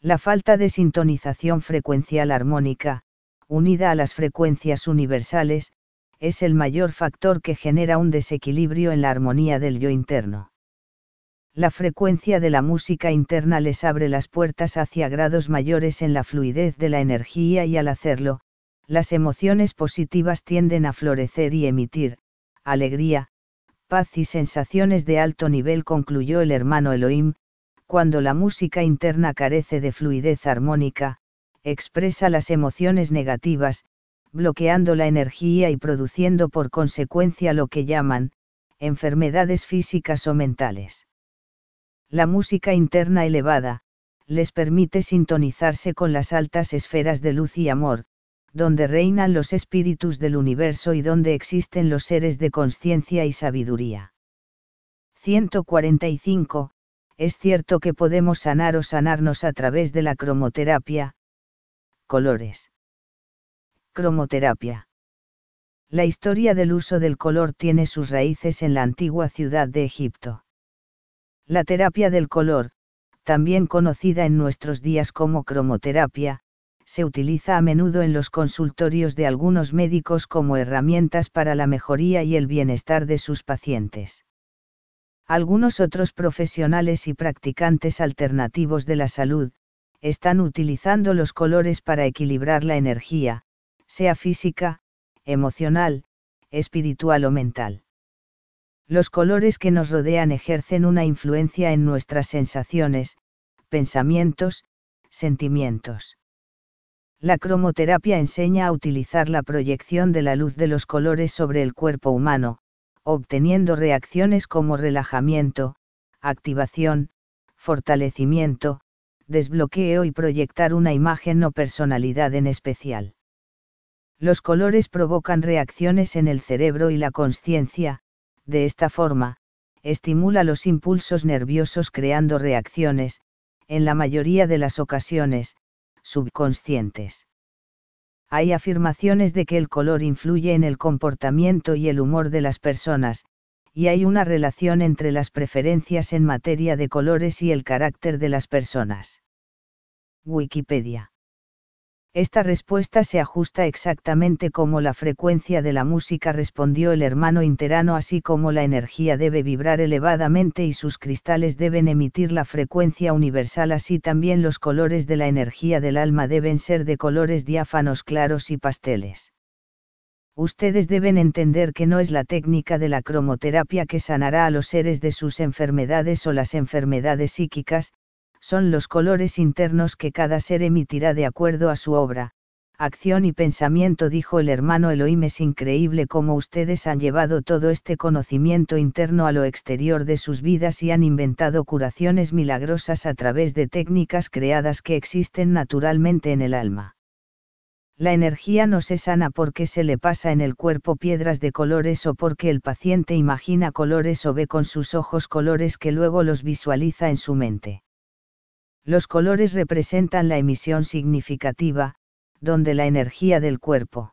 La falta de sintonización frecuencial armónica, unida a las frecuencias universales, es el mayor factor que genera un desequilibrio en la armonía del yo interno. La frecuencia de la música interna les abre las puertas hacia grados mayores en la fluidez de la energía y al hacerlo, las emociones positivas tienden a florecer y emitir alegría, paz y sensaciones de alto nivel, concluyó el hermano Elohim. Cuando la música interna carece de fluidez armónica, expresa las emociones negativas, bloqueando la energía y produciendo por consecuencia lo que llaman enfermedades físicas o mentales. La música interna elevada les permite sintonizarse con las altas esferas de luz y amor, donde reinan los espíritus del universo y donde existen los seres de conciencia y sabiduría. 145. Es cierto que podemos sanar o sanarnos a través de la cromoterapia. Colores. Cromoterapia. La historia del uso del color tiene sus raíces en la antigua ciudad de Egipto. La terapia del color, también conocida en nuestros días como cromoterapia, se utiliza a menudo en los consultorios de algunos médicos como herramientas para la mejoría y el bienestar de sus pacientes. Algunos otros profesionales y practicantes alternativos de la salud, están utilizando los colores para equilibrar la energía, sea física, emocional, espiritual o mental. Los colores que nos rodean ejercen una influencia en nuestras sensaciones, pensamientos, sentimientos. La cromoterapia enseña a utilizar la proyección de la luz de los colores sobre el cuerpo humano, obteniendo reacciones como relajamiento, activación, fortalecimiento, desbloqueo y proyectar una imagen o personalidad en especial. Los colores provocan reacciones en el cerebro y la consciencia, de esta forma, estimula los impulsos nerviosos creando reacciones, en la mayoría de las ocasiones, subconscientes. Hay afirmaciones de que el color influye en el comportamiento y el humor de las personas, y hay una relación entre las preferencias en materia de colores y el carácter de las personas. Wikipedia. Esta respuesta se ajusta exactamente como la frecuencia de la música, respondió el hermano interano, así como la energía debe vibrar elevadamente y sus cristales deben emitir la frecuencia universal, así también los colores de la energía del alma deben ser de colores diáfanos, claros y pasteles. Ustedes deben entender que no es la técnica de la cromoterapia que sanará a los seres de sus enfermedades o las enfermedades psíquicas, son los colores internos que cada ser emitirá de acuerdo a su obra, acción y pensamiento, dijo el hermano Elohim. Es increíble cómo ustedes han llevado todo este conocimiento interno a lo exterior de sus vidas y han inventado curaciones milagrosas a través de técnicas creadas que existen naturalmente en el alma. La energía no se sana porque se le pasa en el cuerpo piedras de colores o porque el paciente imagina colores o ve con sus ojos colores que luego los visualiza en su mente. Los colores representan la emisión significativa, donde la energía del cuerpo